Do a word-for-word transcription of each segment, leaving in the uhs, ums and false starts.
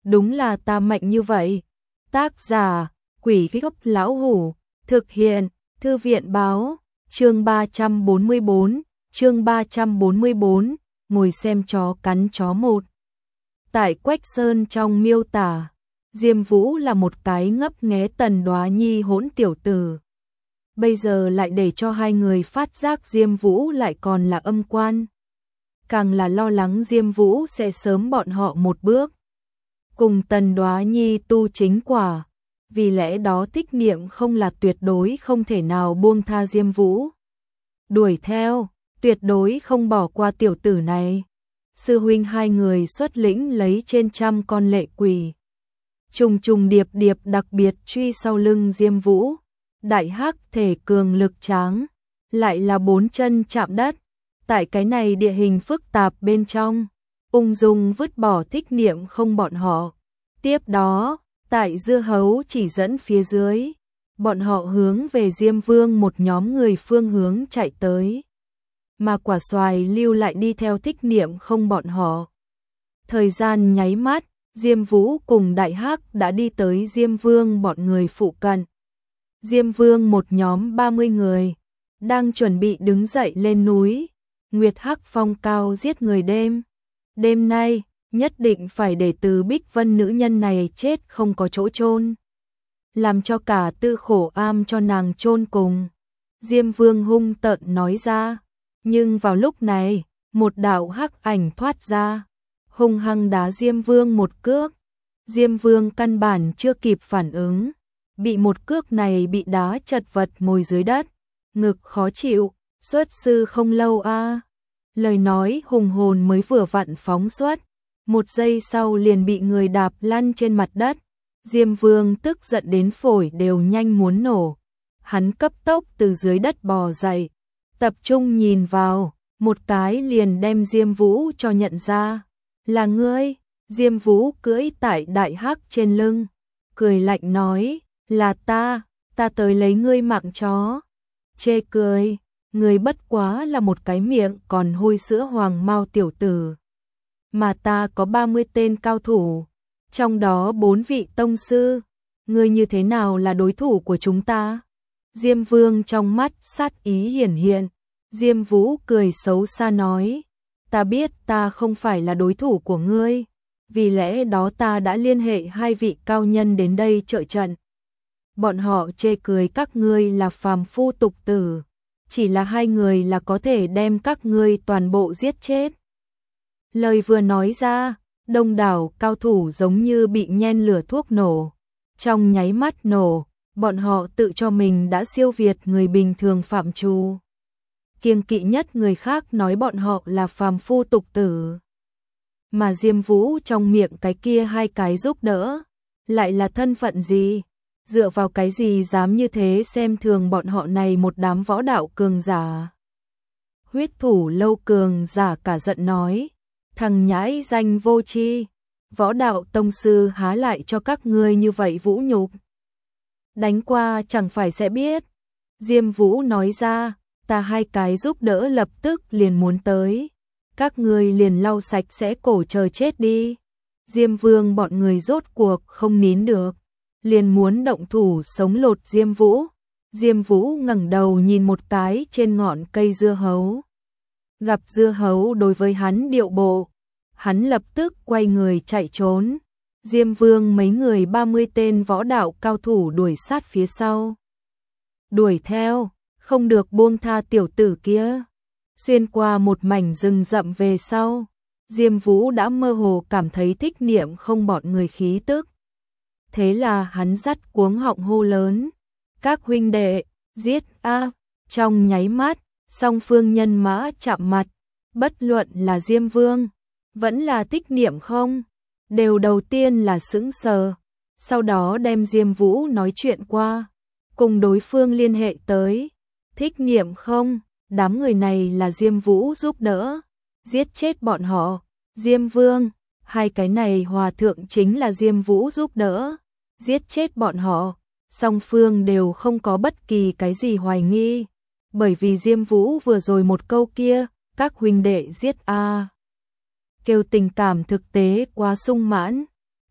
đúng là ta mạnh như vậy. Tác giả, Quỷ Gốc Lão Hủ, thực hiện, Thư viện Báo, chương ba trăm bốn mươi bốn, chương ba trăm bốn mươi bốn, ngồi xem chó cắn chó một. Tại Quách Sơn trong miêu tả, Diêm Vũ là một cái ngấp nghé Tần Đoá Nhi hỗn tiểu tử. Bây giờ lại để cho hai người phát giác Diêm Vũ lại còn là âm quan. Càng là lo lắng Diêm Vũ sẽ sớm bọn họ một bước cùng Tần Đoá Nhi tu chính quả, vì lẽ đó Thích Niệm không là tuyệt đối không thể nào buông tha Diêm Vũ. Đuổi theo, tuyệt đối không bỏ qua tiểu tử này. Sư huynh hai người xuất lĩnh lấy trên trăm con lệ quỷ, trùng trùng điệp điệp đặc biệt truy sau lưng Diêm Vũ. Đại hắc thể cường lực tráng, lại là bốn chân chạm đất. Tại cái này địa hình phức tạp bên trong, ung dung vứt bỏ Thích Niệm không bọn họ. Tiếp đó, tại dưa hấu chỉ dẫn phía dưới, bọn họ hướng về Diêm Vương một nhóm người phương hướng chạy tới. Mà quả xoài lưu lại đi theo Thích Niệm không bọn họ. Thời gian nháy mắt, Diêm Vũ cùng Đại Hắc đã đi tới Diêm Vương bọn người phụ cận. Diêm Vương một nhóm ba mươi người, đang chuẩn bị đứng dậy lên núi. Nguyệt Hắc phong cao giết người đêm. Đêm nay, nhất định phải để Từ Bích Vân nữ nhân này chết không có chỗ chôn, làm cho cả Tư Khổ Am cho nàng chôn cùng. Diêm Vương hung tợn nói ra. Nhưng vào lúc này, một đạo hắc ảnh thoát ra, hung hăng đá Diêm Vương một cước. Diêm Vương căn bản chưa kịp phản ứng, bị một cước này bị đá chật vật ngồi dưới đất, ngực khó chịu. Xuất sư không lâu a. À. Lời nói hùng hồn mới vừa vặn phóng xuất, một giây sau liền bị người đạp lăn trên mặt đất. Diêm Vương tức giận đến phổi đều nhanh muốn nổ. Hắn cấp tốc từ dưới đất bò dậy, tập trung nhìn vào, một cái liền đem Diêm Vũ cho nhận ra. Là ngươi. Diêm Vũ cưỡi tại Đại Hắc trên lưng, cười lạnh nói, là ta, ta tới lấy ngươi mạng chó. Chê cười, ngươi bất quá là một cái miệng còn hôi sữa hoàng mao tiểu tử. Mà ta có ba mươi tên cao thủ, trong đó bốn vị tông sư, ngươi như thế nào là đối thủ của chúng ta? Diêm Vương trong mắt sát ý hiển hiện. Diêm Vũ cười xấu xa nói, ta biết ta không phải là đối thủ của ngươi, vì lẽ đó ta đã liên hệ hai vị cao nhân đến đây trợ trận. Bọn họ chê cười các ngươi là phàm phu tục tử, chỉ là hai người là có thể đem các ngươi toàn bộ giết chết. Lời vừa nói ra, đông đảo cao thủ giống như bị nhen lửa thuốc nổ. Trong nháy mắt nổ, bọn họ tự cho mình đã siêu việt người bình thường phạm trù. Kiêng kỵ nhất người khác nói bọn họ là phàm phu tục tử. Mà Diêm Vũ trong miệng cái kia hai cái giúp đỡ, lại là thân phận gì? Dựa vào cái gì dám như thế xem thường bọn họ này một đám võ đạo cường giả? Huyết thủ lâu cường giả cả giận nói, thằng nhãi danh vô tri, võ đạo tông sư há lại cho các ngươi như vậy vũ nhục. Đánh qua chẳng phải sẽ biết. Diêm Vũ nói ra, ta hai cái giúp đỡ lập tức liền muốn tới. Các ngươi liền lau sạch sẽ cổ chờ chết đi. Diêm Vương bọn người rốt cuộc không nín được, liền muốn động thủ sống lột Diêm Vũ. Diêm Vũ ngẩng đầu nhìn một cái trên ngọn cây dưa hấu. Gặp dưa hấu đối với hắn điệu bộ, hắn lập tức quay người chạy trốn. Diêm Vương mấy người ba mươi tên võ đạo cao thủ đuổi sát phía sau. Đuổi theo, không được buông tha tiểu tử kia. Xuyên qua một mảnh rừng rậm về sau, Diêm Vũ đã mơ hồ cảm thấy Thích Niệm không bọn người khí tức. Thế là hắn dắt cuống họng hô lớn, các huynh đệ, giết a! Trong nháy mắt, song phương nhân mã chạm mặt, bất luận là Diêm Vương, vẫn là Thích Niệm không, đều đầu tiên là sững sờ, sau đó đem Diêm Vũ nói chuyện qua, cùng đối phương liên hệ tới. Thích Niệm không, đám người này là Diêm Vũ giúp đỡ, giết chết bọn họ. Diêm Vương, hai cái này hòa thượng chính là Diêm Vũ giúp đỡ, giết chết bọn họ. Song phương đều không có bất kỳ cái gì hoài nghi, bởi vì Diêm Vũ vừa rồi một câu kia, các huynh đệ giết a, kêu tình cảm thực tế quá sung mãn.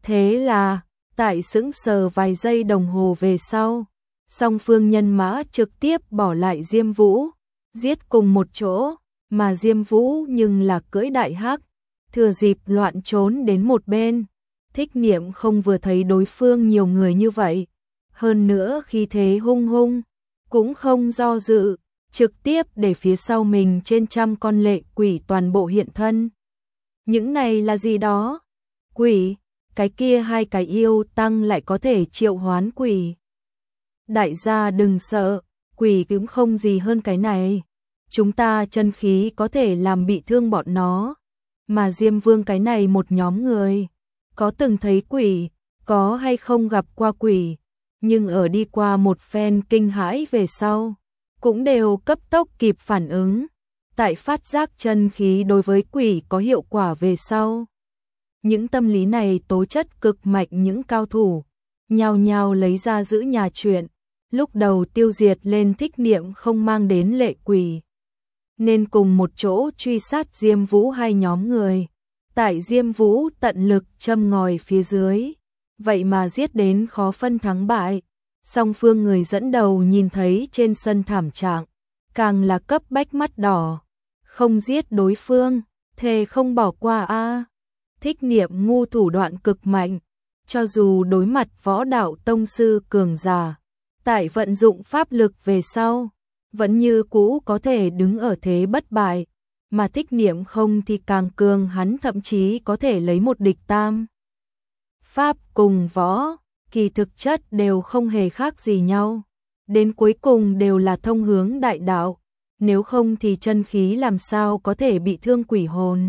Thế là, tại sững sờ vài giây đồng hồ về sau, song phương nhân mã trực tiếp bỏ lại Diêm Vũ, giết cùng một chỗ, mà Diêm Vũ nhưng là cưỡi đại hắc, thừa dịp loạn trốn đến một bên. Thích Niệm không vừa thấy đối phương nhiều người như vậy, hơn nữa khi thế hung hung, cũng không do dự, trực tiếp để phía sau mình trên trăm con lệ quỷ toàn bộ hiện thân. Những này là gì đó? Quỷ, cái kia hai cái yêu tăng lại có thể triệu hoán quỷ. Đại gia đừng sợ, quỷ cũng không gì hơn cái này. Chúng ta chân khí có thể làm bị thương bọn nó, mà Diêm Vương cái này một nhóm người, có từng thấy quỷ, có hay không gặp qua quỷ, nhưng ở đi qua một phen kinh hãi về sau, cũng đều cấp tốc kịp phản ứng, tại phát giác chân khí đối với quỷ có hiệu quả về sau. Những tâm lý này tố chất cực mạnh những cao thủ, nhao nhao lấy ra giữ nhà chuyện, lúc đầu tiêu diệt lên Thích Niệm không mang đến lệ quỷ, nên cùng một chỗ truy sát Diêm Vũ hai nhóm người. Tại Diêm Vũ tận lực châm ngòi phía dưới, vậy mà giết đến khó phân thắng bại. Song phương người dẫn đầu nhìn thấy trên sân thảm trạng, càng là cấp bách mắt đỏ, không giết đối phương, thề không bỏ qua a. Thích Niệm ngu thủ đoạn cực mạnh, cho dù đối mặt võ đạo tông sư cường giả, tại vận dụng pháp lực về sau, vẫn như cũ có thể đứng ở thế bất bại, mà Thích Niệm không thì càng cường, hắn thậm chí có thể lấy một địch tam. Pháp cùng võ, kỳ thực chất đều không hề khác gì nhau, đến cuối cùng đều là thông hướng đại đạo, nếu không thì chân khí làm sao có thể bị thương quỷ hồn.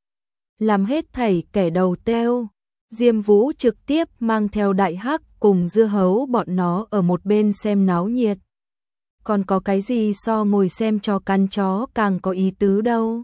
Làm hết thảy kẻ đầu têu, Diêm Vũ trực tiếp mang theo đại hắc cùng dưa hấu bọn nó ở một bên xem náo nhiệt. Còn có cái gì so ngồi xem trò căn chó càng có ý tứ đâu.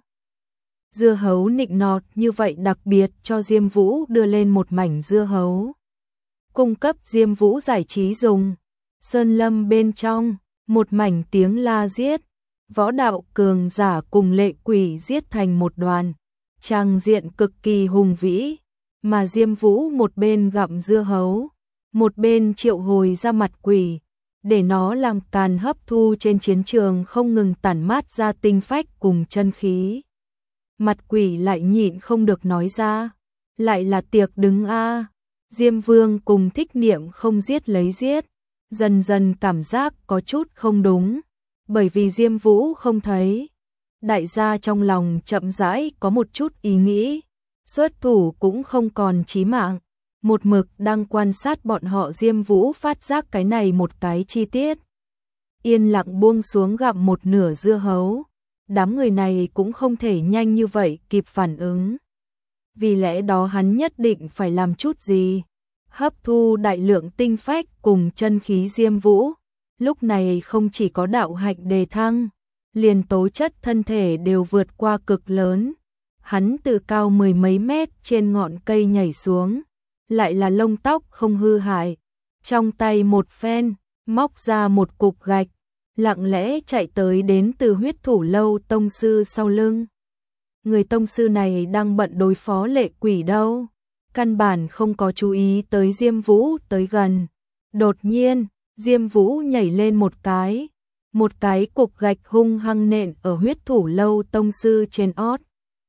Dưa hấu nịnh nọt như vậy đặc biệt cho Diêm Vũ đưa lên một mảnh dưa hấu, cung cấp Diêm Vũ giải trí dùng. Sơn lâm bên trong, một mảnh tiếng la giết, võ đạo cường giả cùng lệ quỷ giết thành một đoàn, tràng diện cực kỳ hùng vĩ, mà Diêm Vũ một bên gặm dưa hấu, một bên triệu hồi ra mặt quỷ, để nó làm càn hấp thu trên chiến trường không ngừng tản mát ra tinh phách cùng chân khí. Mặt quỷ lại nhịn không được nói ra, lại là tiệc đứng a. Diêm Vương cùng Thích Niệm không giết lấy giết, dần dần cảm giác có chút không đúng, bởi vì Diêm Vũ không thấy. Đại gia trong lòng chậm rãi có một chút ý nghĩ, xuất thủ cũng không còn chí mạng, một mực đang quan sát bọn họ. Diêm Vũ phát giác cái này một cái chi tiết, yên lặng buông xuống gặm một nửa dưa hấu. Đám người này cũng không thể nhanh như vậy kịp phản ứng, vì lẽ đó hắn nhất định phải làm chút gì, hấp thu đại lượng tinh phách cùng chân khí. Diêm Vũ lúc này không chỉ có đạo hạnh đề thăng, liền tố chất thân thể đều vượt qua cực lớn. Hắn từ cao mười mấy mét trên ngọn cây nhảy xuống, lại là lông tóc không hư hại, trong tay một phen móc ra một cục gạch, lặng lẽ chạy tới đến từ Huyết Thủ Lâu tông sư sau lưng. Người tông sư này đang bận đối phó lệ quỷ đâu, căn bản không có chú ý tới Diêm Vũ tới gần. Đột nhiên, Diêm Vũ nhảy lên một cái, một cái cục gạch hung hăng nện ở Huyết Thủ Lâu tông sư trên ót.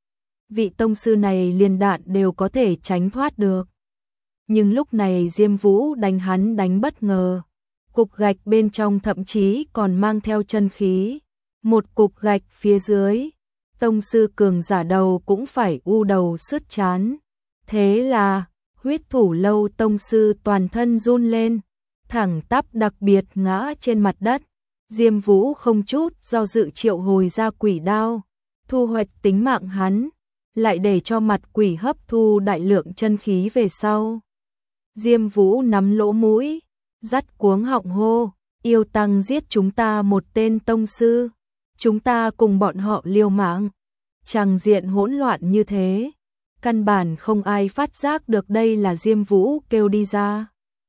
Vị tông sư này liền đạn đều có thể tránh thoát được. Nhưng lúc này Diêm Vũ đánh hắn đánh bất ngờ, cục gạch bên trong thậm chí còn mang theo chân khí. Một cục gạch phía dưới, tông sư cường giả đầu cũng phải u đầu sứt chán. Thế là, Huyết Thủ Lâu tông sư toàn thân run lên, thẳng tắp đặc biệt ngã trên mặt đất. Diêm Vũ không chút do dự triệu hồi ra quỷ đao, thu hoạch tính mạng hắn, lại để cho mặt quỷ hấp thu đại lượng chân khí về sau. Diêm Vũ nắm lỗ mũi, dắt cuống họng hô, yêu tăng giết chúng ta một tên tông sư, chúng ta cùng bọn họ liều mạng. Tràng diện hỗn loạn như thế, căn bản không ai phát giác được đây là Diêm Vũ kêu đi ra.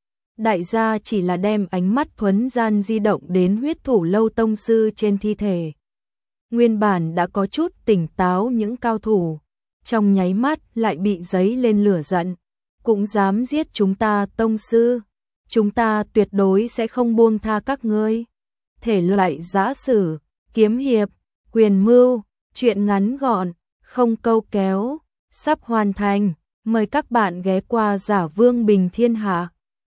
Đại gia chỉ là đem ánh mắt thuấn gian di động đến Huyết Thủ Lâu tông sư trên thi thể. Nguyên bản đã có chút tỉnh táo những cao thủ, trong nháy mắt lại bị giấy lên lửa giận, cũng dám giết chúng ta tông sư. Chúng ta tuyệt đối sẽ không buông tha các ngươi. Thể loại giã sử, kiếm hiệp, quyền mưu, truyện ngắn gọn, không câu kéo, sắp hoàn thành. Mời các bạn ghé qua Giả Vương Bình Thiên Hạ.